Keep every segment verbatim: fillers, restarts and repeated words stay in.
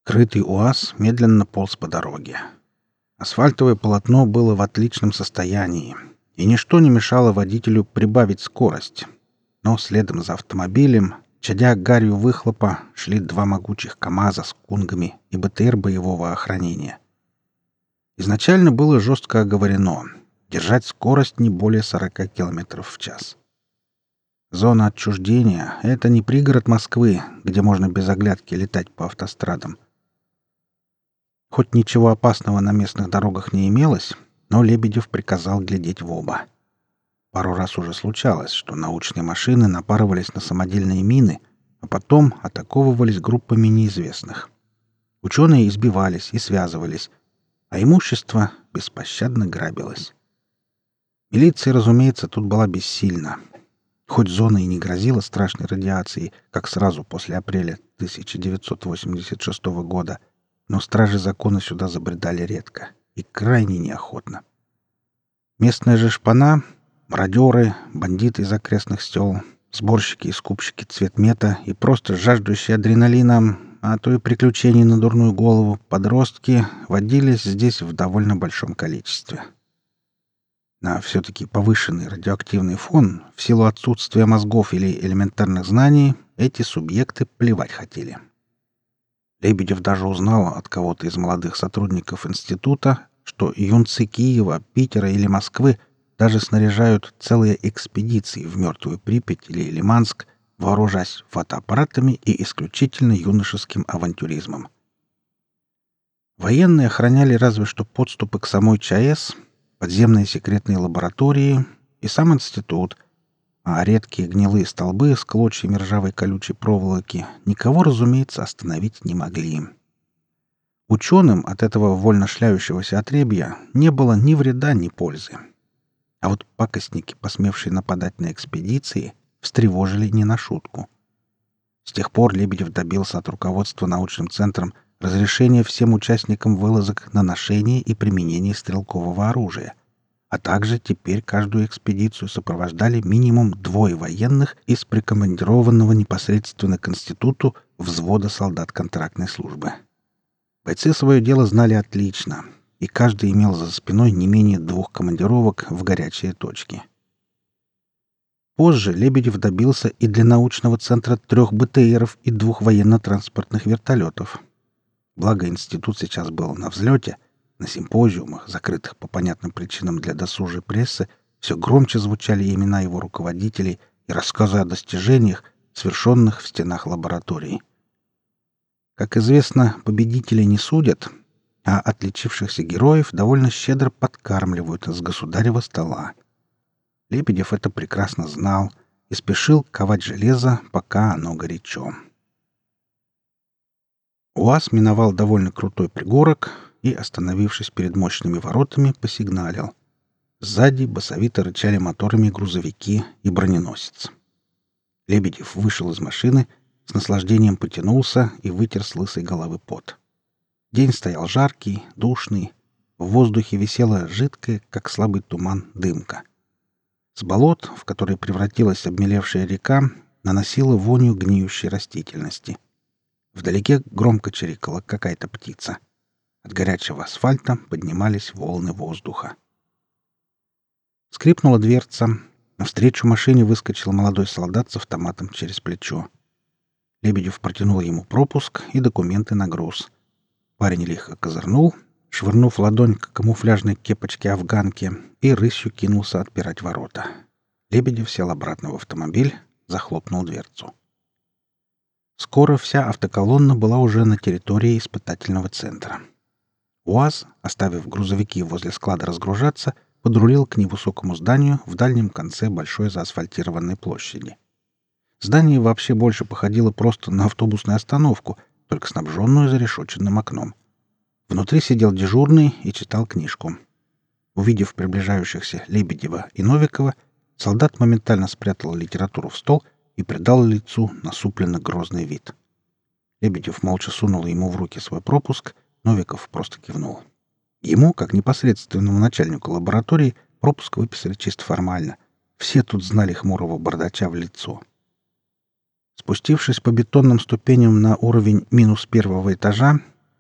Крытый УАЗ медленно полз по дороге. Асфальтовое полотно было в отличном состоянии, и ничто не мешало водителю прибавить скорость. Но следом за автомобилем, чадя гарью выхлопа, шли два могучих КАМАЗа с кунгами и БТР боевого охранения. Изначально было жестко оговорено — держать скорость не более сорока километров в час. Зона отчуждения — это не пригород Москвы, где можно без оглядки летать по автострадам. Хоть ничего опасного на местных дорогах не имелось, но Лебедев приказал глядеть в оба. Пару раз уже случалось, что научные машины напарывались на самодельные мины, а потом атаковывались группами неизвестных. Ученые избивались и связывались, а имущество беспощадно грабилось. Милиция, разумеется, тут была бессильна. Хоть зона и не грозила страшной радиацией, как сразу после апреля тысяча девятьсот восемьдесят шестого года, но стражи закона сюда забредали редко и крайне неохотно. Местная же шпана — мародеры, бандиты из окрестных сел, сборщики и скупщики цветмета и просто жаждущие адреналина, а то и приключений на дурную голову подростки водились здесь в довольно большом количестве. На все-таки повышенный радиоактивный фон, в силу отсутствия мозгов или элементарных знаний, эти субъекты плевать хотели. Лебедев даже узнал от кого-то из молодых сотрудников института, что юнцы Киева, Питера или Москвы даже снаряжают целые экспедиции в Мертвую Припять или Лиманск, вооружаясь фотоаппаратами и исключительно юношеским авантюризмом. Военные охраняли разве что подступы к самой ЧАЭС, подземные секретные лаборатории и сам институт, а редкие гнилые столбы с клочьями ржавой колючей проволоки никого, разумеется, остановить не могли. Ученым от этого вольно шляющегося отребья не было ни вреда, ни пользы. А вот пакостники, посмевшие нападать на экспедиции, встревожили не на шутку. С тех пор Лебедев добился от руководства научным центром разрешения всем участникам вылазок на ношение и применение стрелкового оружия, а также теперь каждую экспедицию сопровождали минимум двое военных из прикомандированного непосредственно к институту взвода солдат контрактной службы. Бойцы свое дело знали отлично, и каждый имел за спиной не менее двух командировок в горячие точки. Позже Лебедев добился и для научного центра трех БТРов и двух военно-транспортных вертолетов. Благо, институт сейчас был на взлете. На симпозиумах, закрытых по понятным причинам для досужей прессы, все громче звучали имена его руководителей и рассказы о достижениях, совершенных в стенах лаборатории. Как известно, победителей не судят, а отличившихся героев довольно щедро подкармливают с государева стола. Лебедев это прекрасно знал и спешил ковать железо, пока оно горячо. УАЗ миновал довольно крутой пригорок и, остановившись перед мощными воротами, посигналил. Сзади басовито рычали моторами грузовики и броненосец. Лебедев вышел из машины, с наслаждением потянулся и вытер с лысой головы пот. День стоял жаркий, душный. В воздухе висела жидкая, как слабый туман, дымка. С болот, в которые превратилась обмелевшая река, наносила вонью гниющей растительности. Вдалеке громко чирикала какая-то птица. От горячего асфальта поднимались волны воздуха. Скрипнула дверца. Навстречу машине выскочил молодой солдат с автоматом через плечо. Лебедев протянул ему пропуск и документы на груз. Парень лихо козырнул, швырнув ладонь к камуфляжной кепочке афганки, и рысью кинулся отпирать ворота. Лебедев сел обратно в автомобиль, захлопнул дверцу. Скоро вся автоколонна была уже на территории испытательного центра. УАЗ, оставив грузовики возле склада разгружаться, подрулил к невысокому зданию в дальнем конце большой заасфальтированной площади. Здание вообще больше походило просто на автобусную остановку, только снабженную зарешоченным окном. Внутри сидел дежурный и читал книжку. Увидев приближающихся Лебедева и Новикова, солдат моментально спрятал литературу в стол и придал лицу насупленно грозный вид. Лебедев молча сунул ему в руки свой пропуск, Новиков просто кивнул. Ему, как непосредственному начальнику лаборатории, пропуск выписали чисто формально. Все тут знали хмурого бардача в лицо. Спустившись по бетонным ступеням на уровень минус первого этажа,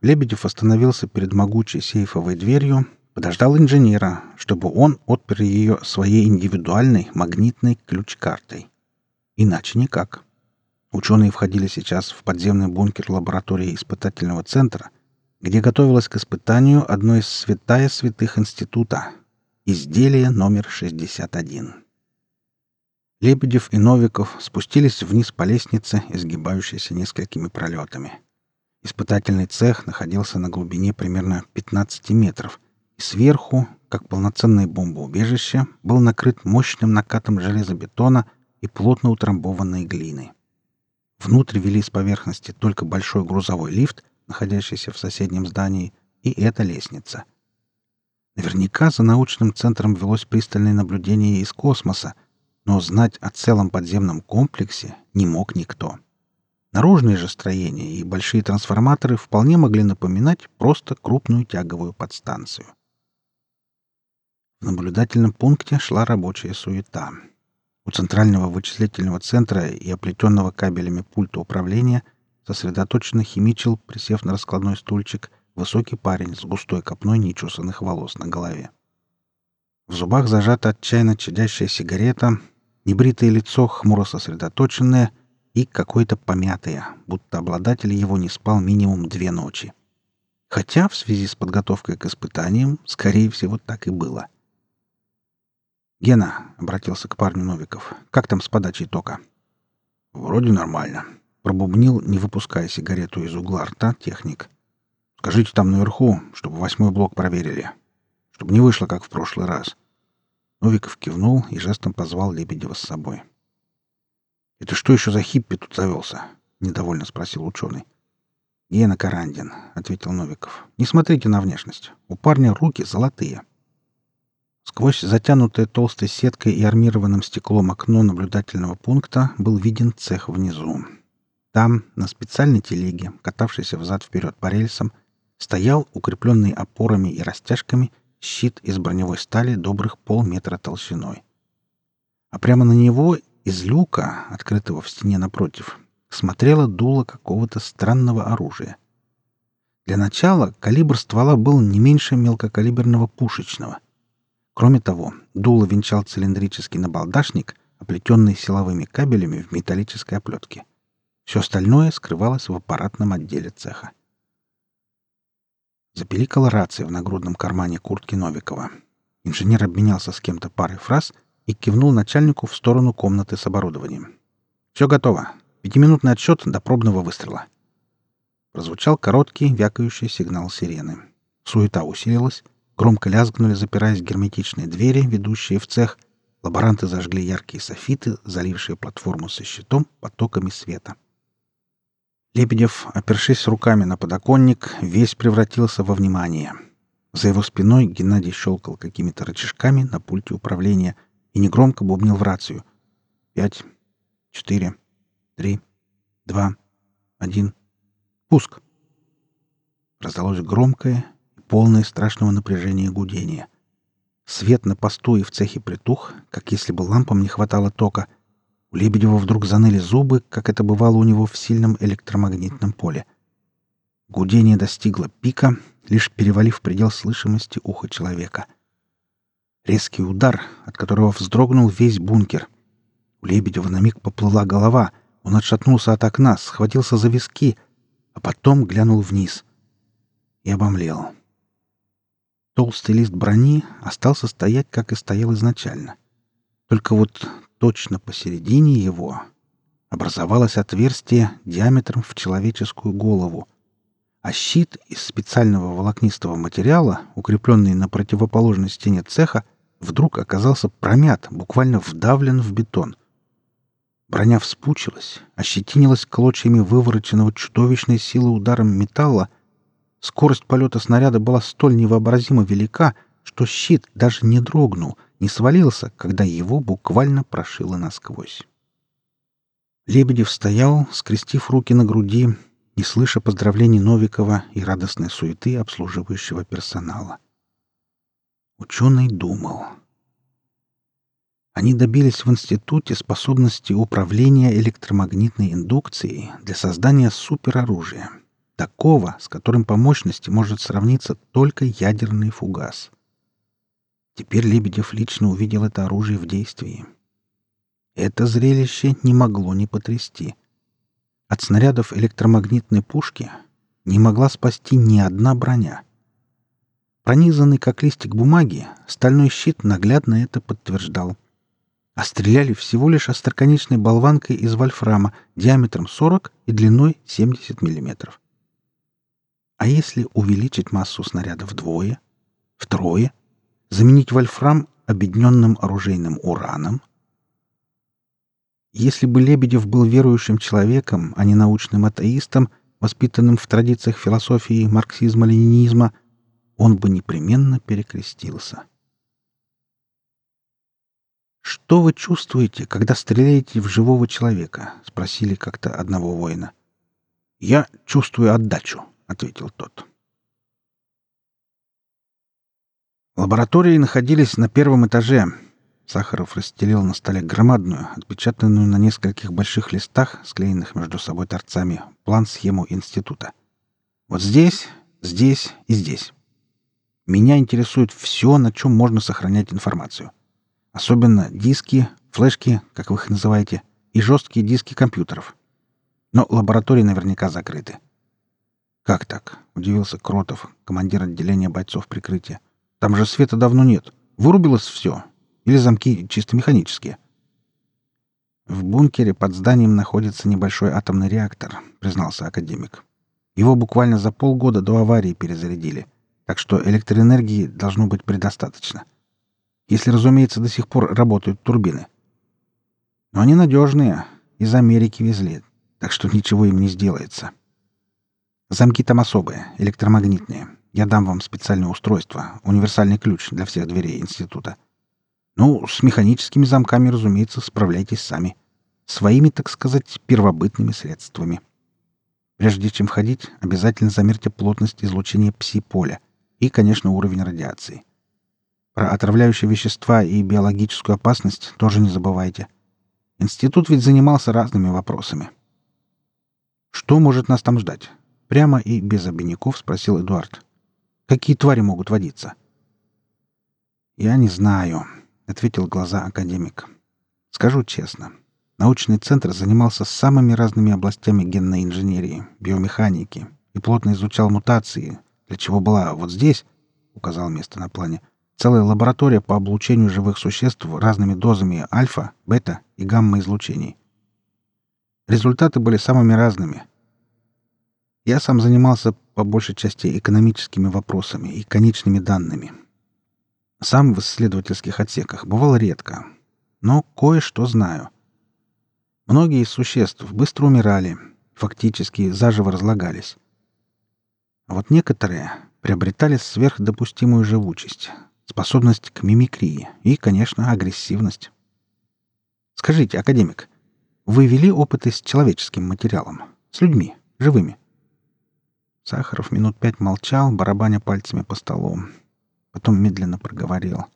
Лебедев остановился перед могучей сейфовой дверью, подождал инженера, чтобы он отпер ее своей индивидуальной магнитной ключ-картой. Иначе никак. Ученые входили сейчас в подземный бункер лаборатории испытательного центра, где готовилось к испытанию одно из святая святых института — изделие номер шестьдесят один. Лебедев и Новиков спустились вниз по лестнице, изгибающейся несколькими пролетами. Испытательный цех находился на глубине примерно пятнадцати метров, и сверху, как полноценное бомбоубежище, был накрыт мощным накатом железобетона и плотно утрамбованной глины. Внутрь вели с поверхности только большой грузовой лифт, находящийся в соседнем здании, и эта лестница. Наверняка за научным центром велось пристальное наблюдение из космоса, но знать о целом подземном комплексе не мог никто. Наружные же строения и большие трансформаторы вполне могли напоминать просто крупную тяговую подстанцию. В наблюдательном пункте шла рабочая суета. У центрального вычислительного центра и оплетенного кабелями пульта управления сосредоточенно химичил, присев на раскладной стульчик, высокий парень с густой копной нечесанных волос на голове. В зубах зажата отчаянно чадящая сигарета, небритое лицо хмуро сосредоточенное — и какое-то помятое, будто обладатель его не спал минимум две ночи. Хотя в связи с подготовкой к испытаниям, скорее всего, так и было. «Гена», — обратился к парню Новиков, — «как там с подачей тока?» «Вроде нормально», — пробубнил, не выпуская сигарету из угла рта, техник. «Скажите там наверху, чтобы восьмой блок проверили. Чтобы не вышло, как в прошлый раз». Новиков кивнул и жестом позвал Лебедева с собой. «Это что еще за хиппи тут завелся?» — недовольно спросил ученый. «Гена Карандин», — ответил Новиков. «Не смотрите на внешность. У парня руки золотые». Сквозь затянутое толстой сеткой и армированным стеклом окно наблюдательного пункта был виден цех внизу. Там, на специальной телеге, катавшейся взад-вперед по рельсам, стоял, укрепленный опорами и растяжками, щит из броневой стали добрых полметра толщиной. А прямо на него из люка, открытого в стене напротив, смотрело дуло какого-то странного оружия. Для начала калибр ствола был не меньше мелкокалиберного пушечного. Кроме того, дуло венчал цилиндрический набалдашник, оплетенный силовыми кабелями в металлической оплетке. Все остальное скрывалось в аппаратном отделе цеха. Запиликала рация в нагрудном кармане куртки Новикова. Инженер обменялся с кем-то парой фраз и кивнул начальнику в сторону комнаты с оборудованием. «Все готово. Пятиминутный отсчет до пробного выстрела». Прозвучал короткий, вякающий сигнал сирены. Суета усилилась. Громко лязгнули, запираясь герметичные двери, ведущие в цех. Лаборанты зажгли яркие софиты, залившие платформу со щитом потоками света. Лебедев, опершись руками на подоконник, весь превратился во внимание. За его спиной Геннадий щелкал какими-то рычажками на пульте управления и негромко бубнил в рацию. «Пять, четыре, три, два, один. Пуск!» Раздалось громкое и полное страшного напряжения гудение. Свет на посту и в цехе притух, как если бы лампам не хватало тока. У Лебедева вдруг заныли зубы, как это бывало у него в сильном электромагнитном поле. Гудение достигло пика, лишь перевалив предел слышимости уха человека. Резкий удар, от которого вздрогнул весь бункер. У Лебедева на миг поплыла голова. Он отшатнулся от окна, схватился за виски, а потом глянул вниз и обомлел. Толстый лист брони остался стоять, как и стоял изначально. Только вот точно посередине его образовалось отверстие диаметром в человеческую голову, а щит из специального волокнистого материала, укрепленный на противоположной стене цеха, вдруг оказался промят, буквально вдавлен в бетон. Броня вспучилась, ощетинилась клочьями вывороченного чудовищной силы ударом металла. Скорость полета снаряда была столь невообразимо велика, что щит даже не дрогнул, не свалился, когда его буквально прошило насквозь. Лебедев стоял, скрестив руки на груди, не слыша поздравлений Новикова и радостной суеты обслуживающего персонала. Ученый думал. Они добились в институте способности управления электромагнитной индукцией для создания супероружия. Такого, с которым по мощности может сравниться только ядерный фугас. Теперь Лебедев лично увидел это оружие в действии. Это зрелище не могло не потрясти. От снарядов электромагнитной пушки не могла спасти ни одна броня. Пронизанный как листик бумаги, стальной щит наглядно это подтверждал. А стреляли всего лишь остроконечной болванкой из вольфрама диаметром сорок и длиной семьдесят миллиметров. А если увеличить массу снаряда вдвое, втрое, заменить вольфрам обедненным оружейным ураном? Если бы Лебедев был верующим человеком, а не научным атеистом, воспитанным в традициях философии марксизма-ленинизма, он бы непременно перекрестился. «Что вы чувствуете, когда стреляете в живого человека?» — спросили как-то одного воина. «Я чувствую отдачу», — ответил тот. Лаборатории находились на первом этаже. Сахаров расстелил на столе громадную, отпечатанную на нескольких больших листах, склеенных между собой торцами, план-схему института. Вот здесь, здесь и здесь. Меня интересует все, на чем можно сохранять информацию. Особенно диски, флешки, как вы их называете, и жесткие диски компьютеров. Но лаборатории наверняка закрыты. «Как так?» — удивился Кротов, командир отделения бойцов прикрытия. «Там же света давно нет. Вырубилось все. Или замки чисто механические?» «В бункере под зданием находится небольшой атомный реактор», — признался академик. «Его буквально за полгода до аварии перезарядили, так что электроэнергии должно быть предостаточно. Если, разумеется, до сих пор работают турбины. Но они надежные, из Америки везли, так что ничего им не сделается. Замки там особые, электромагнитные. Я дам вам специальное устройство, универсальный ключ для всех дверей института. Ну, с механическими замками, разумеется, справляйтесь сами. Своими, так сказать, первобытными средствами. Прежде чем входить, обязательно замерьте плотность излучения пси-поля и, конечно, уровень радиации. Про отравляющие вещества и биологическую опасность тоже не забывайте. Институт ведь занимался разными вопросами. «Что может нас там ждать?» — прямо и без обиняков спросил Эдуард. «Какие твари могут водиться?» «Я не знаю», — ответил глаза академик. «Скажу честно, научный центр занимался самыми разными областями генной инженерии, биомеханики и плотно изучал мутации, для чего была вот здесь, — указал место на плане, — целая лаборатория по облучению живых существ разными дозами альфа, бета и гамма-излучений. Результаты были самыми разными. Я сам занимался по большей части экономическими вопросами и конечными данными. Сам в исследовательских отсеках бывал редко, но кое-что знаю. Многие из существ быстро умирали, фактически заживо разлагались. А вот некоторые приобретали сверхдопустимую живучесть, способность к мимикрии и, конечно, агрессивность. Скажите, академик, вы вели опыты с человеческим материалом, с людьми, живыми? Сахаров минут пять молчал, барабаня пальцами по столу. Потом медленно проговорил.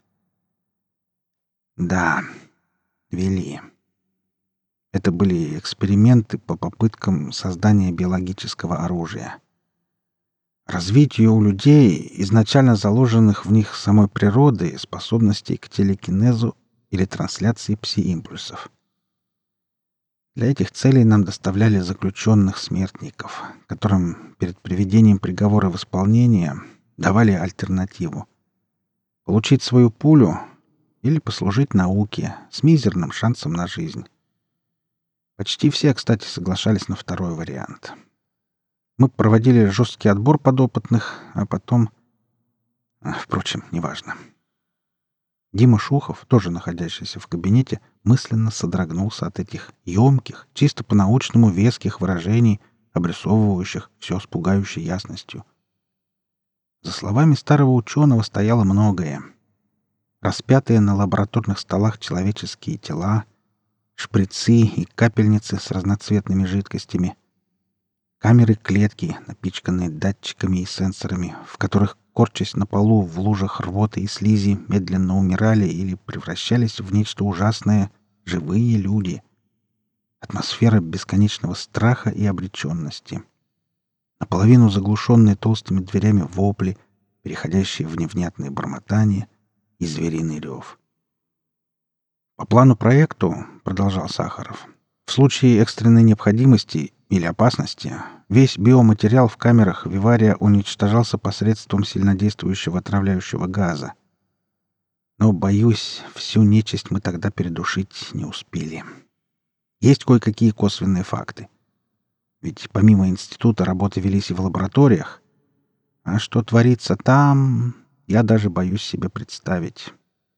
«Да, вели. Это были эксперименты по попыткам создания биологического оружия. Развитию у людей, изначально заложенных в них самой природой, способностей к телекинезу или трансляции пси-импульсов. Для этих целей нам доставляли заключенных смертников, которым перед приведением приговора в исполнение давали альтернативу. Получить свою пулю или послужить науке с мизерным шансом на жизнь. Почти все, кстати, соглашались на второй вариант. Мы проводили жесткий отбор подопытных, а потом... Впрочем, неважно. Дима Шухов, тоже находящийся в кабинете, мысленно содрогнулся от этих емких, чисто по-научному веских выражений, обрисовывающих все с пугающей ясностью. За словами старого ученого стояло многое. Распятые на лабораторных столах человеческие тела, шприцы и капельницы с разноцветными жидкостями, камеры-клетки, напичканные датчиками и сенсорами, в которых, корчась на полу в лужах рвоты и слизи, медленно умирали или превращались в нечто ужасное живые люди. Атмосфера бесконечного страха и обреченности. наполовину заглушенные толстыми дверями вопли, переходящие в невнятные бормотания и звериный рев. «По плану проекту, — продолжал Сахаров, — в случае экстренной необходимости или опасности весь биоматериал в камерах вивария уничтожался посредством сильнодействующего отравляющего газа. Но, боюсь, всю нечисть мы тогда передушить не успели. Есть кое-какие косвенные факты. Ведь помимо института работы велись и в лабораториях. А что творится там, я даже боюсь себе представить.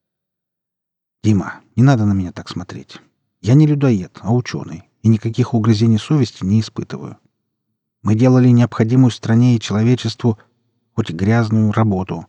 Дима, не надо на меня так смотреть. Я не людоед, а ученый, и никаких угрызений совести не испытываю. Мы делали необходимую стране и человечеству, хоть и грязную, работу.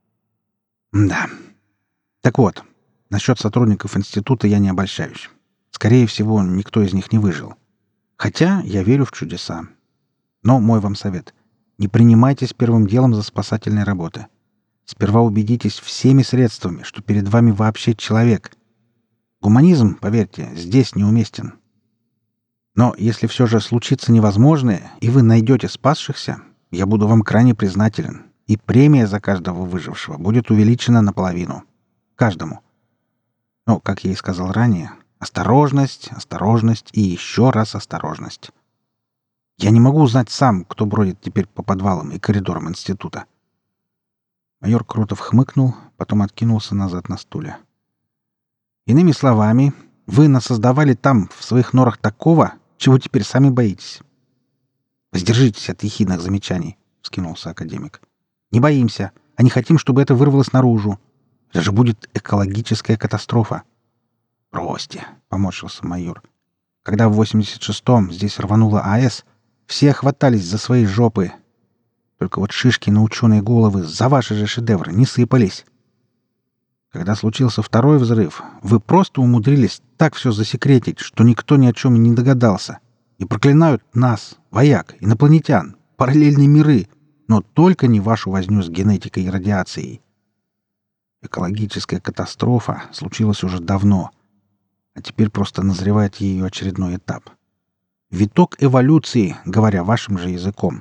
Да. Так вот, насчет сотрудников института я не обольщаюсь. Скорее всего, никто из них не выжил. Хотя я верю в чудеса. Но мой вам совет — не принимайтесь первым делом за спасательные работы. Сперва убедитесь всеми средствами, что перед вами вообще человек. Гуманизм, поверьте, здесь неуместен. Но если все же случится невозможное, и вы найдете спасшихся, я буду вам крайне признателен, и премия за каждого выжившего будет увеличена наполовину. Каждому. Но, как я и сказал ранее, осторожность, осторожность и еще раз осторожность. Я не могу узнать сам, кто бродит теперь по подвалам и коридорам института. Майор Крутов хмыкнул, потом откинулся назад на стуле. Иными словами, вы насоздавали там, в своих норах, такого, чего теперь сами боитесь. Воздержитесь от ехидных замечаний, — вскинулся академик. Не боимся, а не хотим, чтобы это вырвалось наружу. Это же будет экологическая катастрофа. Бросьте, — поморщился майор. Когда в восемьдесят шестом здесь рванула АЭС, все хватались за свои жопы. Только вот шишки на ученые головы за ваши же шедевры не сыпались. Когда случился второй взрыв, вы просто умудрились так все засекретить, что никто ни о чем и не догадался. И проклинают нас, вояк, инопланетян, параллельные миры, но только не вашу возню с генетикой и радиацией. Экологическая катастрофа случилась уже давно, а теперь просто назревает ее очередной этап. Виток эволюции, говоря вашим же языком.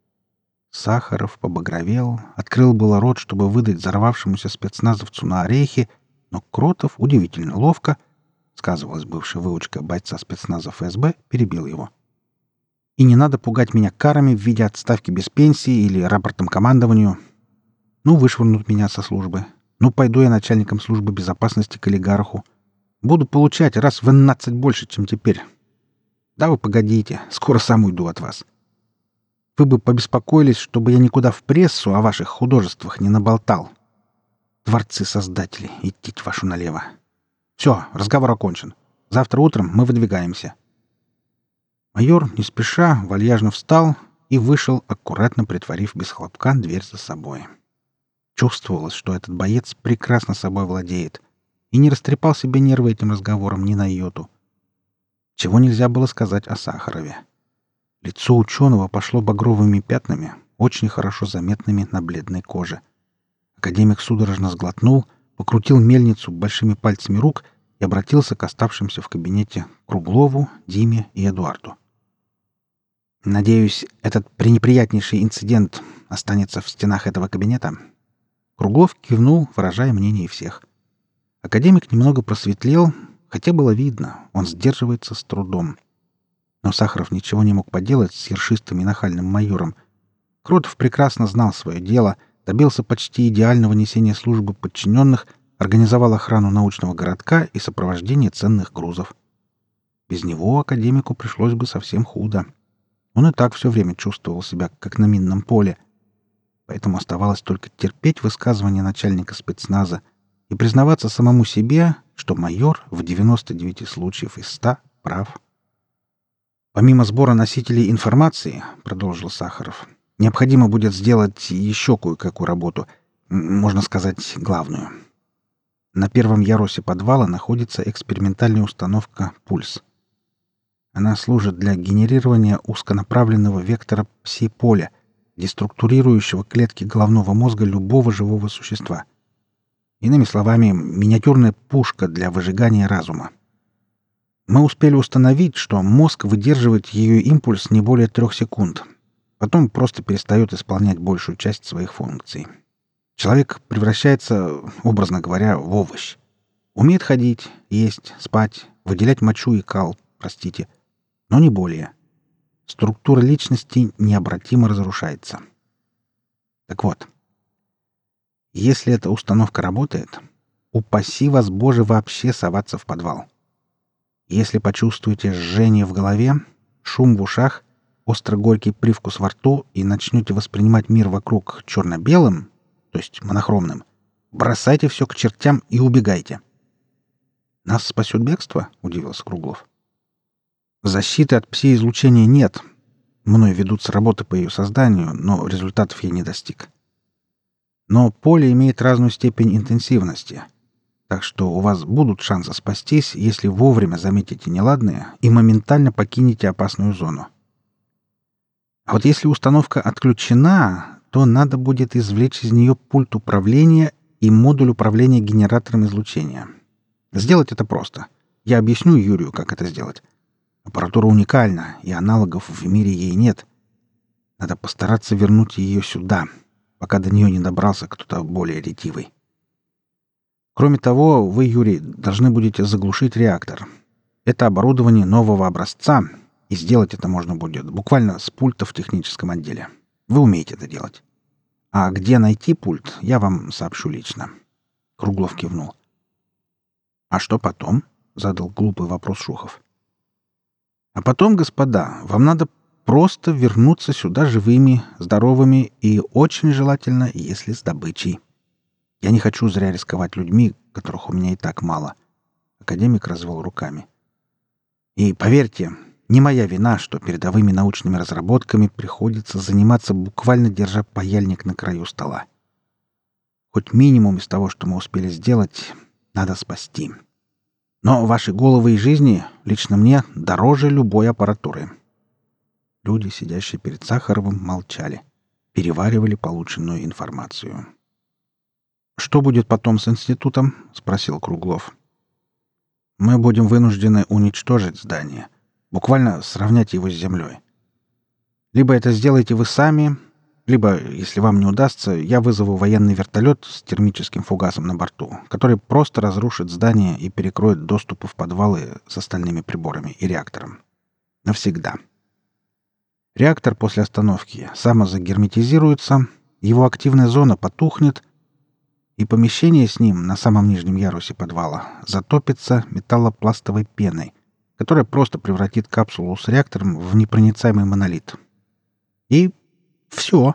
Сахаров побагровел, открыл было рот, чтобы выдать взорвавшемуся спецназовцу на орехи, но Кротов удивительно ловко, сказывалась бывшая выучка бойца спецназа эф эс бэ, перебил его. И не надо пугать меня карами в виде отставки без пенсии или рапортом командованию. Ну, вышвырнут меня со службы. Ну, пойду я начальником службы безопасности к олигарху. Буду получать раз в двенадцать больше, чем теперь. Да вы погодите, скоро сам уйду от вас. Вы бы побеспокоились, чтобы я никуда в прессу о ваших художествах не наболтал. Творцы-создатели, идти вашу налево. Все, разговор окончен. Завтра утром мы выдвигаемся. Майор, не спеша, вальяжно встал и вышел, аккуратно притворив без хлопка дверь за собой. Чувствовалось, что этот боец прекрасно собой владеет и не растрепал себе нервы этим разговором ни на йоту. Чего нельзя было сказать о Сахарове. Лицо ученого пошло багровыми пятнами, очень хорошо заметными на бледной коже. Академик судорожно сглотнул, покрутил мельницу большими пальцами рук и обратился к оставшимся в кабинете Круглову, Диме и Эдуарду. «Надеюсь, этот пренеприятнейший инцидент останется в стенах этого кабинета?» Круглов кивнул, выражая мнение всех. Академик немного просветлел, хотя было видно, он сдерживается с трудом. Но Сахаров ничего не мог поделать с ершистым и нахальным майором. Кротов прекрасно знал свое дело, добился почти идеального несения службы подчиненных, организовал охрану научного городка и сопровождение ценных грузов. Без него академику пришлось бы совсем худо. Он и так все время чувствовал себя, как на минном поле. Поэтому оставалось только терпеть высказывания начальника спецназа и признаваться самому себе, что майор в девяноста девяти случаев из ста прав. «Помимо сбора носителей информации, — продолжил Сахаров, — необходимо будет сделать еще кое-какую работу, можно сказать, главную. На первом ярусе подвала находится экспериментальная установка «Пульс». Она служит для генерирования узконаправленного вектора пси-поля, деструктурирующего клетки головного мозга любого живого существа. Иными словами, миниатюрная пушка для выжигания разума. Мы успели установить, что мозг выдерживает ее импульс не более трех секунд. Потом просто перестает исполнять большую часть своих функций. Человек превращается, образно говоря, в овощ. Умеет ходить, есть, спать, выделять мочу и кал, простите, но не более. Структура личности необратимо разрушается. Так вот, если эта установка работает, упаси вас, Боже, вообще соваться в подвал. Если почувствуете жжение в голове, шум в ушах, остро-горький привкус во рту и начнете воспринимать мир вокруг черно-белым, то есть монохромным, бросайте все к чертям и убегайте. «Нас спасет бегство?» — удивился Круглов. «Защиты от пси-излучения нет. Мной ведутся работы по ее созданию, но результатов я не достиг. Но поле имеет разную степень интенсивности, так что у вас будут шансы спастись, если вовремя заметите неладное и моментально покинете опасную зону. А вот если установка отключена, то надо будет извлечь из нее пульт управления и модуль управления генератором излучения. Сделать это просто. Я объясню Юрию, как это сделать. Аппаратура уникальна, и аналогов в мире ей нет. Надо постараться вернуть ее сюда, пока до нее не добрался кто-то более ретивый. Кроме того, вы, Юрий, должны будете заглушить реактор. Это оборудование нового образца, и сделать это можно будет буквально с пульта в техническом отделе. Вы умеете это делать. А где найти пульт, я вам сообщу лично. Круглов кивнул. «А что потом?» — задал глупый вопрос Шухов. «А потом, господа, вам надо просто вернуться сюда живыми, здоровыми и очень желательно, если с добычей. Я не хочу зря рисковать людьми, которых у меня и так мало». Академик развел руками. «И поверьте, не моя вина, что передовыми научными разработками приходится заниматься, буквально держа паяльник на краю стола. Хоть минимум из того, что мы успели сделать, надо спасти. Но ваши головы и жизни лично мне дороже любой аппаратуры». Люди, сидящие перед Сахаровым, молчали, переваривали полученную информацию. «Что будет потом с институтом?» — спросил Круглов. «Мы будем вынуждены уничтожить здание, буквально сравнять его с землей. Либо это сделаете вы сами, либо, если вам не удастся, я вызову военный вертолет с термическим фугасом на борту, который просто разрушит здание и перекроет доступы в подвалы с остальными приборами и реактором. Навсегда. Реактор после остановки самозагерметизируется, его активная зона потухнет, и помещение с ним на самом нижнем ярусе подвала затопится металлопластовой пеной, которая просто превратит капсулу с реактором в непроницаемый монолит. И все.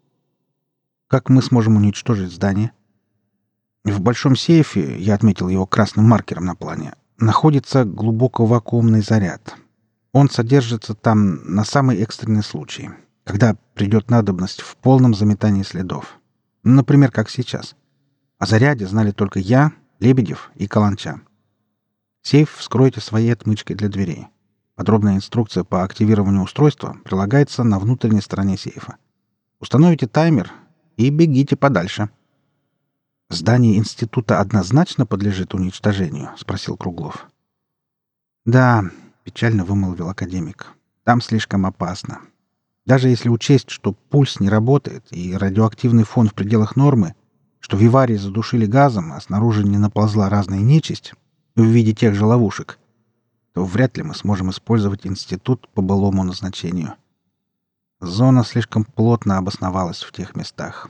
Как мы сможем уничтожить здание? В большом сейфе, я отметил его красным маркером на плане, находится глубоко вакуумный заряд. Он содержится там на самый экстренный случай, когда придет надобность в полном заметании следов. Например, как сейчас. О заряде знали только я, Лебедев и Каланча. Сейф вскройте своей отмычкой для дверей. Подробная инструкция по активированию устройства прилагается на внутренней стороне сейфа. Установите таймер и бегите подальше. «Здание института однозначно подлежит уничтожению?» — спросил Круглов. «Да», — печально вымолвил академик. «Там слишком опасно. Даже если учесть, что пульс не работает и радиоактивный фон в пределах нормы, что виварий задушили газом, а снаружи не наползла разная нечисть в виде тех же ловушек, то вряд ли мы сможем использовать институт по былому назначению. Зона слишком плотно обосновалась в тех местах.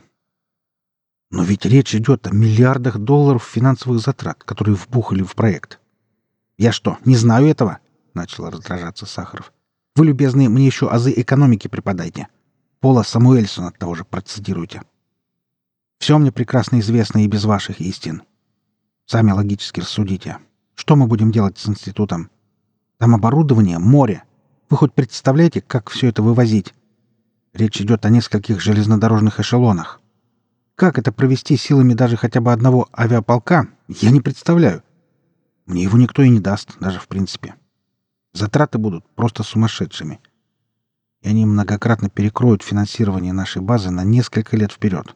Но ведь речь идет о миллиардах долларов финансовых затрат, которые вбухали в проект. «Я что, не знаю этого?» — начал раздражаться Сахаров. «Вы, любезные, мне еще азы экономики преподайте. Пола Самуэльсона того же процитируйте. Все мне прекрасно известно и без ваших истин. Сами логически рассудите. Что мы будем делать с институтом? Там оборудование, море. Вы хоть представляете, как все это вывозить? Речь идет о нескольких железнодорожных эшелонах. Как это провести силами даже хотя бы одного авиаполка, я не представляю. Мне его никто и не даст, даже в принципе. Затраты будут просто сумасшедшими. И они многократно перекроют финансирование нашей базы на несколько лет вперед.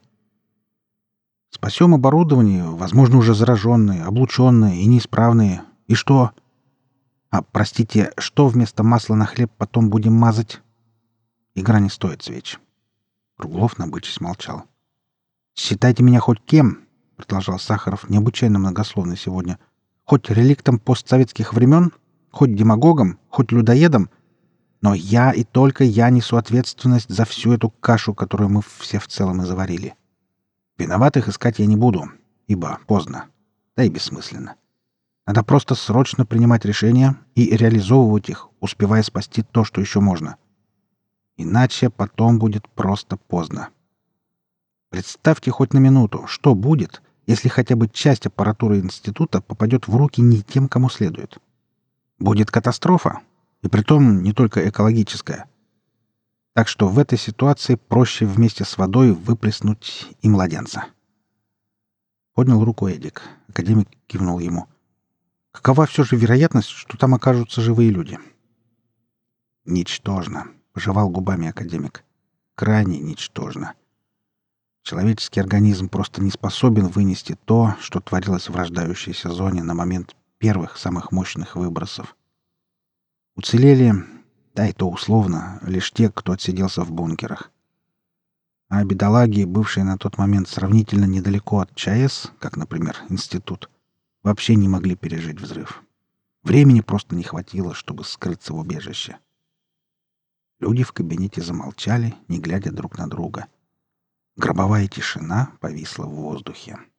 Спасем оборудование, возможно, уже зараженные, облученные и неисправные. И что? А, простите, что вместо масла на хлеб потом будем мазать? Игра не стоит свеч. Круглов, набычись, молчал. «Считайте меня хоть кем», — продолжал Сахаров, необычайно многословный сегодня, «хоть реликтом постсоветских времен, хоть демагогом, хоть людоедом, но я и только я несу ответственность за всю эту кашу, которую мы все в целом и заварили. Виноватых искать я не буду, ибо поздно, да и бессмысленно. Надо просто срочно принимать решения и реализовывать их, успевая спасти то, что еще можно. Иначе потом будет просто поздно. Представьте хоть на минуту, что будет, если хотя бы часть аппаратуры института попадет в руки не тем, кому следует. Будет катастрофа, и притом не только экологическая. Так что в этой ситуации проще вместе с водой выплеснуть и младенца. Поднял руку Эдик. Академик кивнул ему. Какова все же вероятность, что там окажутся живые люди? Ничтожно, пожевал губами академик. Крайне ничтожно. Человеческий организм просто не способен вынести то, что творилось в рождающейся зоне на момент первых самых мощных выбросов. Уцелели, да и то условно, лишь те, кто отсиделся в бункерах. А бедолаги, бывшие на тот момент сравнительно недалеко от ЧАЭС, как, например, институт, вообще не могли пережить взрыв. Времени просто не хватило, чтобы скрыться в убежище. Люди в кабинете замолчали, не глядя друг на друга. Гробовая тишина повисла в воздухе.